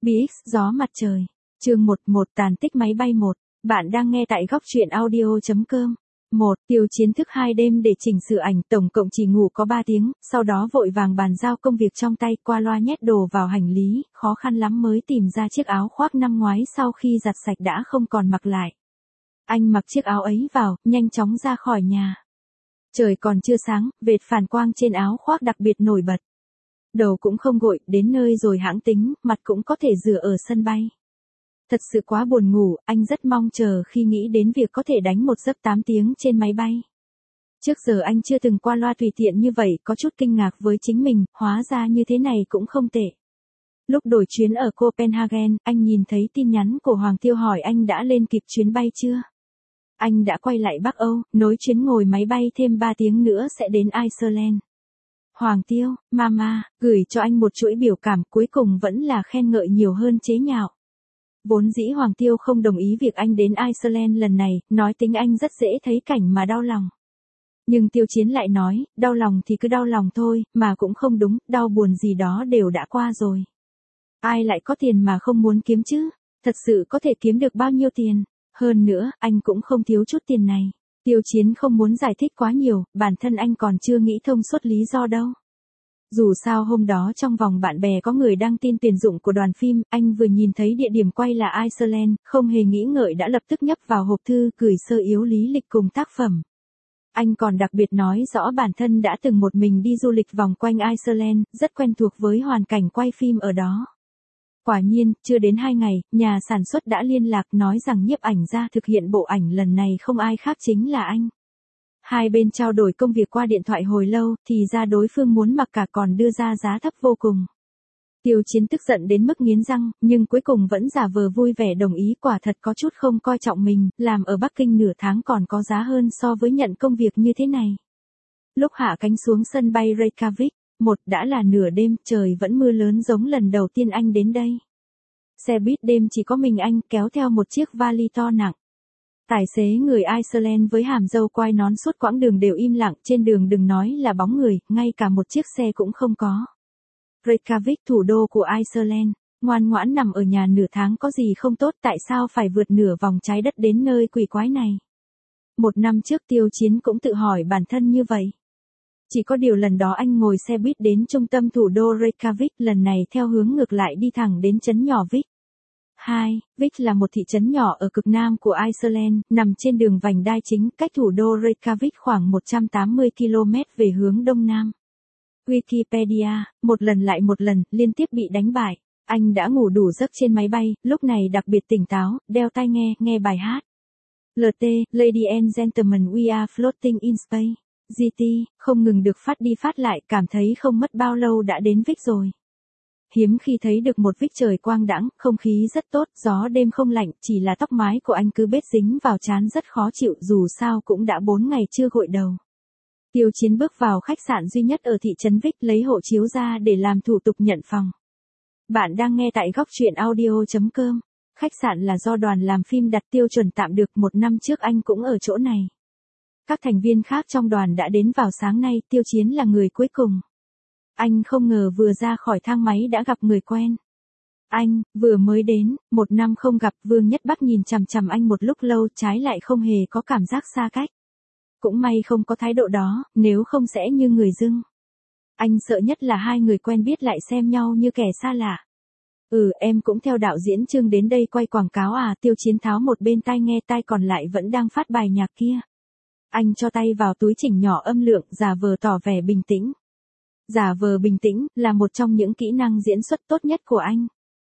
BX gió mặt trời. Chương 11 tàn tích máy bay 1. Bạn đang nghe tại góc truyện audio.com. 1. Tiêu Chiến thức 2 đêm để chỉnh sửa ảnh, tổng cộng chỉ ngủ có 3 tiếng, sau đó vội vàng bàn giao công việc trong tay, qua loa nhét đồ vào hành lý, khó khăn lắm mới tìm ra chiếc áo khoác năm ngoái sau khi giặt sạch đã không còn mặc lại. Anh mặc chiếc áo ấy vào, nhanh chóng ra khỏi nhà. Trời còn chưa sáng, vệt phản quang trên áo khoác đặc biệt nổi bật. Đầu cũng không gội, đến nơi rồi hãng tính, mặt cũng có thể rửa ở sân bay. Thật sự quá buồn ngủ, anh rất mong chờ khi nghĩ đến việc có thể đánh một giấc 8 tiếng trên máy bay. Trước giờ anh chưa từng qua loa tùy tiện như vậy, có chút kinh ngạc với chính mình, hóa ra như thế này cũng không tệ. Lúc đổi chuyến ở Copenhagen, anh nhìn thấy tin nhắn của Hoàng Tiêu hỏi anh đã lên kịp chuyến bay chưa. Anh đã quay lại Bắc Âu, nối chuyến ngồi máy bay thêm 3 tiếng nữa sẽ đến Iceland. Hoàng Tiêu, Mama, gửi cho anh một chuỗi biểu cảm, cuối cùng vẫn là khen ngợi nhiều hơn chế nhạo. Vốn dĩ Hoàng Tiêu không đồng ý việc anh đến Iceland lần này, nói tính anh rất dễ thấy cảnh mà đau lòng. Nhưng Tiêu Chiến lại nói, đau lòng thì cứ đau lòng thôi, mà cũng không đúng, đau buồn gì đó đều đã qua rồi. Ai lại có tiền mà không muốn kiếm chứ, thật sự có thể kiếm được bao nhiêu tiền, hơn nữa, anh cũng không thiếu chút tiền này. Tiêu Chiến không muốn giải thích quá nhiều, bản thân anh còn chưa nghĩ thông suốt lý do đâu. Dù sao hôm đó trong vòng bạn bè có người đăng tin tuyển dụng của đoàn phim, anh vừa nhìn thấy địa điểm quay là Iceland, không hề nghĩ ngợi đã lập tức nhấp vào hộp thư gửi sơ yếu lý lịch cùng tác phẩm. Anh còn đặc biệt nói rõ bản thân đã từng một mình đi du lịch vòng quanh Iceland, rất quen thuộc với hoàn cảnh quay phim ở đó. Quả nhiên, chưa đến 2 ngày, nhà sản xuất đã liên lạc nói rằng nhiếp ảnh gia thực hiện bộ ảnh lần này không ai khác chính là anh. Hai bên trao đổi công việc qua điện thoại hồi lâu, thì ra đối phương muốn mặc cả còn đưa ra giá thấp vô cùng. Tiêu Chiến tức giận đến mức nghiến răng, nhưng cuối cùng vẫn giả vờ vui vẻ đồng ý, quả thật có chút không coi trọng mình, làm ở Bắc Kinh nửa tháng còn có giá hơn so với nhận công việc như thế này. Lúc hạ cánh xuống sân bay Reykjavik, đã là nửa đêm, trời vẫn mưa lớn giống lần đầu tiên anh đến đây. Xe buýt đêm chỉ có mình anh, kéo theo một chiếc vali to nặng. Tài xế người Iceland với hàm râu quai nón suốt quãng đường đều im lặng, trên đường đừng nói là bóng người, ngay cả một chiếc xe cũng không có. Reykjavik, thủ đô của Iceland, ngoan ngoãn nằm ở nhà nửa tháng có gì không tốt, tại sao phải vượt nửa vòng trái đất đến nơi quỷ quái này? 1 năm trước Tiêu Chiến cũng tự hỏi bản thân như vậy. Chỉ có điều lần đó anh ngồi xe buýt đến trung tâm thủ đô Reykjavik, lần này theo hướng ngược lại đi thẳng đến trấn nhỏ Vik. Vik là một thị trấn nhỏ ở cực nam của Iceland, nằm trên đường vành đai chính, cách thủ đô Reykjavik khoảng 180 km về hướng đông nam. Wikipedia, một lần lại một lần, liên tiếp bị đánh bại. Anh đã ngủ đủ giấc trên máy bay, lúc này đặc biệt tỉnh táo, đeo tai nghe bài hát. LT, Ladies and Gentlemen, we are floating in space. GT, không ngừng được phát đi phát lại, cảm thấy không mất bao lâu đã đến Vik rồi. Hiếm khi thấy được một Vik trời quang đãng, không khí rất tốt, gió đêm không lạnh, chỉ là tóc mái của anh cứ bết dính vào trán rất khó chịu, dù sao cũng đã 4 ngày chưa gội đầu. Tiêu Chiến bước vào khách sạn duy nhất ở thị trấn Vik, lấy hộ chiếu ra để làm thủ tục nhận phòng. Bạn đang nghe tại góc truyện audio.com. Khách sạn là do đoàn làm phim đặt tiêu chuẩn tạm được, 1 năm trước anh cũng ở chỗ này. Các thành viên khác trong đoàn đã đến vào sáng nay, Tiêu Chiến là người cuối cùng. Anh không ngờ vừa ra khỏi thang máy đã gặp người quen. Anh, vừa mới đến, 1 năm không gặp, Vương Nhất Bắc nhìn chằm chằm anh một lúc lâu, trái lại không hề có cảm giác xa cách. Cũng may không có thái độ đó, nếu không sẽ như người dưng. Anh sợ nhất là hai người quen biết lại xem nhau như kẻ xa lạ. Em cũng theo đạo diễn Trương đến đây quay quảng cáo à? Tiêu Chiến tháo một bên tai nghe, tai còn lại vẫn đang phát bài nhạc kia. Anh cho tay vào túi chỉnh nhỏ âm lượng, giả vờ tỏ vẻ bình tĩnh. Giả vờ bình tĩnh là một trong những kỹ năng diễn xuất tốt nhất của anh.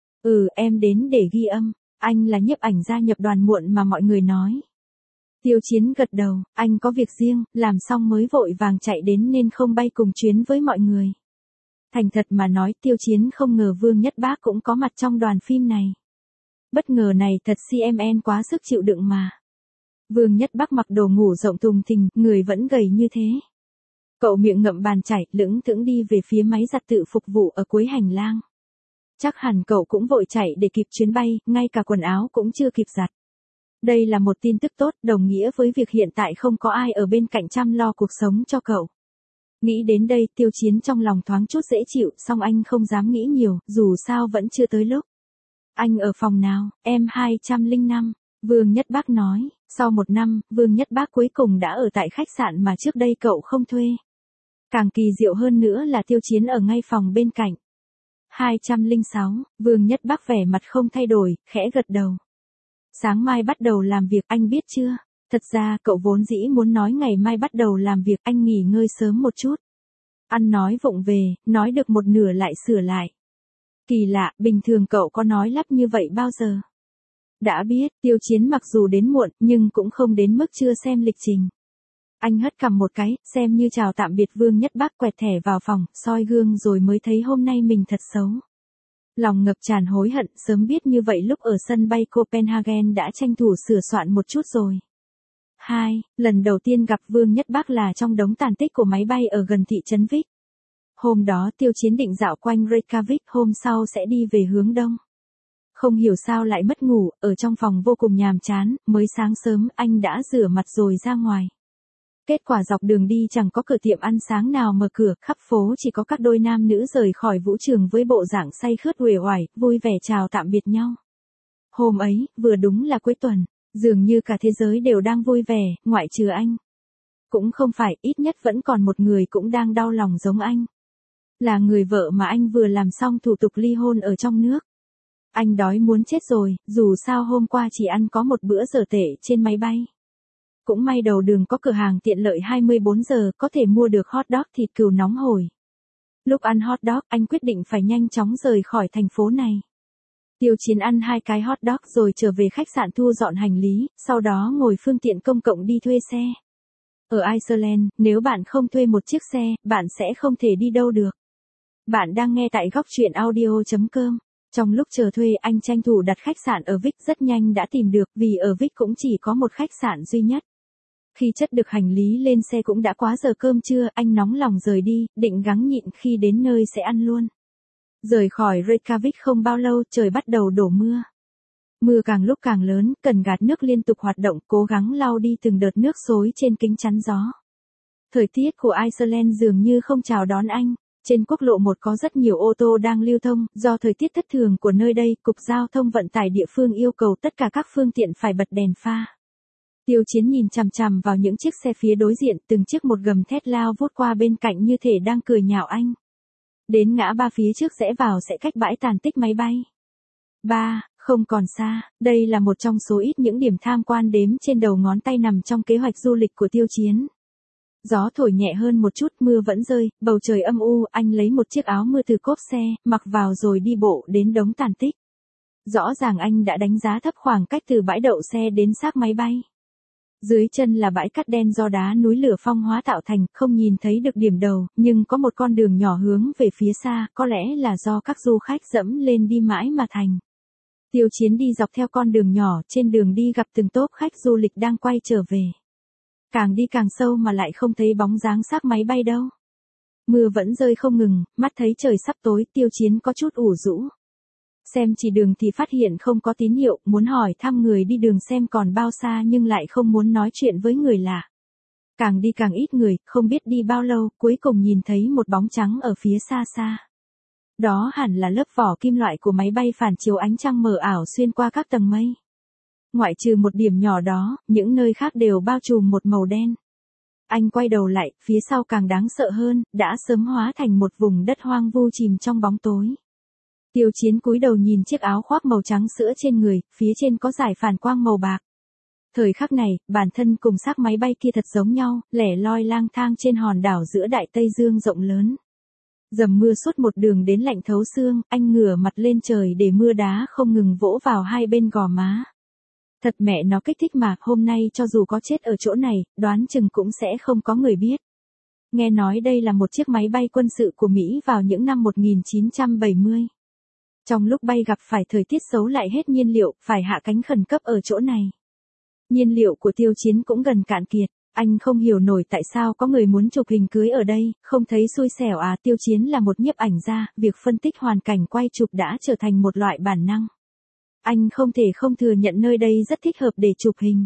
Em đến để ghi âm. Anh là nhiếp ảnh gia nhập đoàn muộn mà mọi người nói. Tiêu Chiến gật đầu, anh có việc riêng, làm xong mới vội vàng chạy đến nên không bay cùng chuyến với mọi người. Thành thật mà nói, Tiêu Chiến không ngờ Vương Nhất Bác cũng có mặt trong đoàn phim này. Bất ngờ này thật CMN quá sức chịu đựng mà. Vương Nhất Bắc mặc đồ ngủ rộng thùng thình, người vẫn gầy như thế. Cậu miệng ngậm bàn chải, lững thững đi về phía máy giặt tự phục vụ ở cuối hành lang. Chắc hẳn cậu cũng vội chạy để kịp chuyến bay, ngay cả quần áo cũng chưa kịp giặt. Đây là một tin tức tốt, đồng nghĩa với việc hiện tại không có ai ở bên cạnh chăm lo cuộc sống cho cậu. Nghĩ đến đây, Tiêu Chiến trong lòng thoáng chút dễ chịu, song anh không dám nghĩ nhiều, dù sao vẫn chưa tới lúc. Anh ở phòng nào? Em 205. Vương Nhất Bác nói, sau 1 năm, Vương Nhất Bác cuối cùng đã ở tại khách sạn mà trước đây cậu không thuê. Càng kỳ diệu hơn nữa là Tiêu Chiến ở ngay phòng bên cạnh. 206, Vương Nhất Bác vẻ mặt không thay đổi, khẽ gật đầu. Sáng mai bắt đầu làm việc, anh biết chưa? Thật ra cậu vốn dĩ muốn nói ngày mai bắt đầu làm việc, anh nghỉ ngơi sớm một chút. Ăn nói vụng về, nói được một nửa lại sửa lại. Kỳ lạ, bình thường cậu có nói lắp như vậy bao giờ? Đã biết, Tiêu Chiến mặc dù đến muộn, nhưng cũng không đến mức chưa xem lịch trình. Anh hất cằm một cái, xem như chào tạm biệt Vương Nhất Bác, quẹt thẻ vào phòng, soi gương rồi mới thấy hôm nay mình thật xấu. Lòng ngập tràn hối hận, sớm biết như vậy lúc ở sân bay Copenhagen đã tranh thủ sửa soạn một chút rồi. 2. Lần đầu tiên gặp Vương Nhất Bác là trong đống tàn tích của máy bay ở gần thị trấn Vích. Hôm đó Tiêu Chiến định dạo quanh Reykjavik, hôm sau sẽ đi về hướng đông. Không hiểu sao lại mất ngủ, ở trong phòng vô cùng nhàm chán, mới sáng sớm anh đã rửa mặt rồi ra ngoài. Kết quả dọc đường đi chẳng có cửa tiệm ăn sáng nào mở cửa, khắp phố chỉ có các đôi nam nữ rời khỏi vũ trường với bộ dạng say khướt uể oải, vui vẻ chào tạm biệt nhau. Hôm ấy, vừa đúng là cuối tuần, dường như cả thế giới đều đang vui vẻ, ngoại trừ anh. Cũng không phải, ít nhất vẫn còn một người cũng đang đau lòng giống anh. Là người vợ mà anh vừa làm xong thủ tục ly hôn ở trong nước. Anh đói muốn chết rồi, dù sao hôm qua chỉ ăn có một bữa dở tệ trên máy bay. Cũng may đầu đường có cửa hàng tiện lợi 24 giờ có thể mua được hot dog thịt cừu nóng hổi. Lúc ăn hot dog, anh quyết định phải nhanh chóng rời khỏi thành phố này. Tiêu Chiến ăn 2 cái hot dog rồi trở về khách sạn thu dọn hành lý, sau đó ngồi phương tiện công cộng đi thuê xe. Ở Iceland, nếu bạn không thuê một chiếc xe, bạn sẽ không thể đi đâu được. Bạn đang nghe tại góc truyện audio.com. Trong lúc chờ thuê, anh tranh thủ đặt khách sạn ở Vích, rất nhanh đã tìm được, vì ở Vích cũng chỉ có một khách sạn duy nhất. Khi chất được hành lý lên xe cũng đã quá giờ cơm trưa, anh nóng lòng rời đi, định gắng nhịn khi đến nơi sẽ ăn luôn. Rời khỏi Reykjavik không bao lâu, trời bắt đầu đổ mưa. Mưa càng lúc càng lớn, cần gạt nước liên tục hoạt động, cố gắng lau đi từng đợt nước xối trên kính chắn gió. Thời tiết của Iceland dường như không chào đón anh. Trên quốc lộ 1 có rất nhiều ô tô đang lưu thông, do thời tiết thất thường của nơi đây, Cục Giao thông Vận tải địa phương yêu cầu tất cả các phương tiện phải bật đèn pha. Tiêu Chiến nhìn chằm chằm vào những chiếc xe phía đối diện, từng chiếc một gầm thét lao vút qua bên cạnh như thể đang cười nhạo anh. Đến ngã ba phía trước rẽ vào sẽ cách bãi tàn tích máy bay. 3. Không còn xa, đây là một trong số ít những điểm tham quan đếm trên đầu ngón tay nằm trong kế hoạch du lịch của Tiêu Chiến. Gió thổi nhẹ hơn một chút, mưa vẫn rơi, bầu trời âm u, anh lấy một chiếc áo mưa từ cốp xe, mặc vào rồi đi bộ đến đống tàn tích. Rõ ràng anh đã đánh giá thấp khoảng cách từ bãi đậu xe đến xác máy bay. Dưới chân là bãi cát đen do đá núi lửa phong hóa tạo thành, không nhìn thấy được điểm đầu, nhưng có một con đường nhỏ hướng về phía xa, có lẽ là do các du khách dẫm lên đi mãi mà thành. Tiêu Chiến đi dọc theo con đường nhỏ, trên đường đi gặp từng tốp khách du lịch đang quay trở về. Càng đi càng sâu mà lại không thấy bóng dáng xác máy bay đâu. Mưa vẫn rơi không ngừng, mắt thấy trời sắp tối, Tiêu Chiến có chút ủ rũ. Xem chỉ đường thì phát hiện không có tín hiệu, muốn hỏi thăm người đi đường xem còn bao xa nhưng lại không muốn nói chuyện với người lạ. Càng đi càng ít người, không biết đi bao lâu, cuối cùng nhìn thấy một bóng trắng ở phía xa xa. Đó hẳn là lớp vỏ kim loại của máy bay phản chiếu ánh trăng mờ ảo xuyên qua các tầng mây. Ngoại trừ một điểm nhỏ đó, những nơi khác đều bao trùm một màu đen. Anh quay đầu lại, phía sau càng đáng sợ hơn, đã sớm hóa thành một vùng đất hoang vu chìm trong bóng tối. Tiêu Chiến cúi đầu nhìn chiếc áo khoác màu trắng sữa trên người, phía trên có dải phản quang màu bạc. Thời khắc này, bản thân cùng xác máy bay kia thật giống nhau, lẻ loi lang thang trên hòn đảo giữa Đại Tây Dương rộng lớn. Dầm mưa suốt một đường đến lạnh thấu xương, anh ngửa mặt lên trời để mưa đá không ngừng vỗ vào hai bên gò má. Thật mẹ nó kích thích mà, hôm nay cho dù có chết ở chỗ này, đoán chừng cũng sẽ không có người biết. Nghe nói đây là một chiếc máy bay quân sự của Mỹ vào những năm 1970. Trong lúc bay gặp phải thời tiết xấu lại hết nhiên liệu, phải hạ cánh khẩn cấp ở chỗ này. Nhiên liệu của Tiêu Chiến cũng gần cạn kiệt, anh không hiểu nổi tại sao có người muốn chụp hình cưới ở đây, không thấy xui xẻo à. Tiêu Chiến là một nhiếp ảnh gia, việc phân tích hoàn cảnh quay chụp đã trở thành một loại bản năng. Anh không thể không thừa nhận nơi đây rất thích hợp để chụp hình.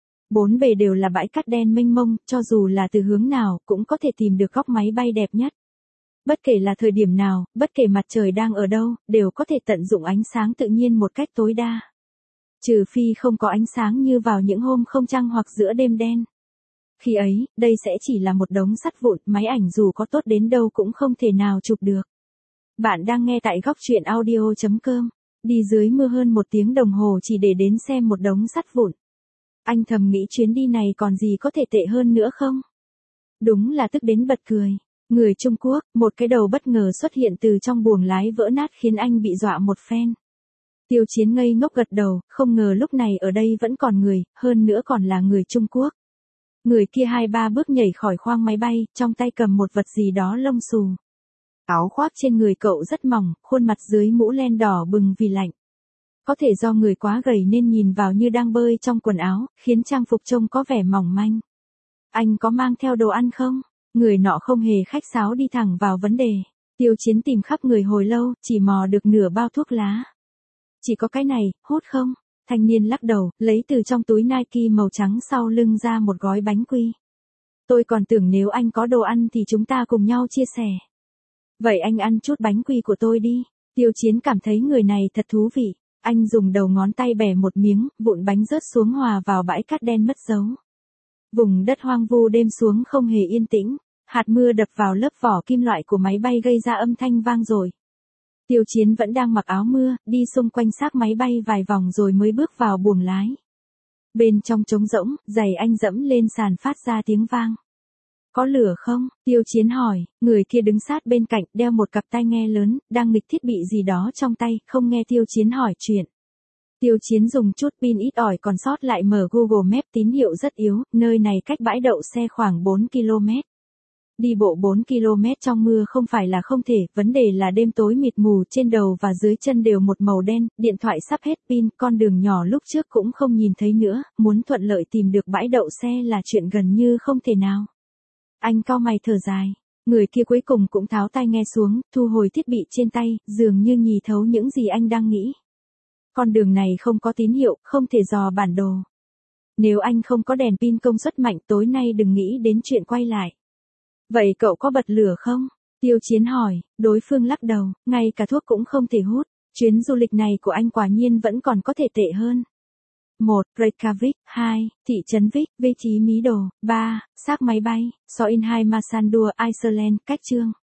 Bốn bề đều là bãi cát đen mênh mông, cho dù là từ hướng nào cũng có thể tìm được góc máy bay đẹp nhất. Bất kể là thời điểm nào, bất kể mặt trời đang ở đâu, đều có thể tận dụng ánh sáng tự nhiên một cách tối đa. Trừ phi không có ánh sáng như vào những hôm không trăng hoặc giữa đêm đen. Khi ấy, đây sẽ chỉ là một đống sắt vụn, máy ảnh dù có tốt đến đâu cũng không thể nào chụp được. Bạn đang nghe tại góc truyện audio.com. Đi dưới mưa hơn 1 tiếng đồng hồ chỉ để đến xem một đống sắt vụn. Anh thầm nghĩ chuyến đi này còn gì có thể tệ hơn nữa không? Đúng là tức đến bật cười. Người Trung Quốc, một cái đầu bất ngờ xuất hiện từ trong buồng lái vỡ nát khiến anh bị dọa một phen. Tiêu Chiến ngây ngốc gật đầu, không ngờ lúc này ở đây vẫn còn người, hơn nữa còn là người Trung Quốc. Người kia 2-3 bước nhảy khỏi khoang máy bay, trong tay cầm một vật gì đó lông xù. Áo khoác trên người cậu rất mỏng, khuôn mặt dưới mũ len đỏ bừng vì lạnh. Có thể do người quá gầy nên nhìn vào như đang bơi trong quần áo, khiến trang phục trông có vẻ mỏng manh. Anh có mang theo đồ ăn không? Người nọ không hề khách sáo đi thẳng vào vấn đề. Tiêu Chiến tìm khắp người hồi lâu, chỉ mò được nửa bao thuốc lá. Chỉ có cái này, hút không? Thanh niên lắc đầu, lấy từ trong túi Nike màu trắng sau lưng ra một gói bánh quy. Tôi còn tưởng nếu anh có đồ ăn thì chúng ta cùng nhau chia sẻ. Vậy anh ăn chút bánh quy của tôi đi. Tiêu Chiến cảm thấy người này thật thú vị. Anh dùng đầu ngón tay bẻ một miếng, vụn bánh rớt xuống hòa vào bãi cát đen mất dấu. Vùng đất hoang vu đêm xuống không hề yên tĩnh. Hạt mưa đập vào lớp vỏ kim loại của máy bay gây ra âm thanh vang dội. Tiêu Chiến vẫn đang mặc áo mưa, đi xung quanh xác máy bay vài vòng rồi mới bước vào buồng lái. Bên trong trống rỗng, giày anh dẫm lên sàn phát ra tiếng vang. Có lửa không? Tiêu Chiến hỏi, người kia đứng sát bên cạnh đeo một cặp tai nghe lớn, đang nghịch thiết bị gì đó trong tay, không nghe Tiêu Chiến hỏi chuyện. Tiêu Chiến dùng chút pin ít ỏi còn sót lại mở Google Maps, tín hiệu rất yếu, nơi này cách bãi đậu xe khoảng 4 km. Đi bộ 4 km trong mưa không phải là không thể, vấn đề là đêm tối mịt mù, trên đầu và dưới chân đều một màu đen, điện thoại sắp hết pin, con đường nhỏ lúc trước cũng không nhìn thấy nữa, muốn thuận lợi tìm được bãi đậu xe là chuyện gần như không thể nào. Anh cau mày thở dài, người kia cuối cùng cũng tháo tai nghe xuống, thu hồi thiết bị trên tay, dường như nhì thấu những gì anh đang nghĩ. Con đường này không có tín hiệu, không thể dò bản đồ. Nếu anh không có đèn pin công suất mạnh tối nay đừng nghĩ đến chuyện quay lại. Vậy cậu có bật lửa không? Tiêu Chiến hỏi, đối phương lắc đầu, ngay cả thuốc cũng không thể hút. Chuyến du lịch này của anh quả nhiên vẫn còn có thể tệ hơn. 1. Reykjavik. 2. Thị trấn Vik, vị trí Mí Đồ. 3. Xác máy bay, Soin 2 Masandur, Iceland. Cách chương.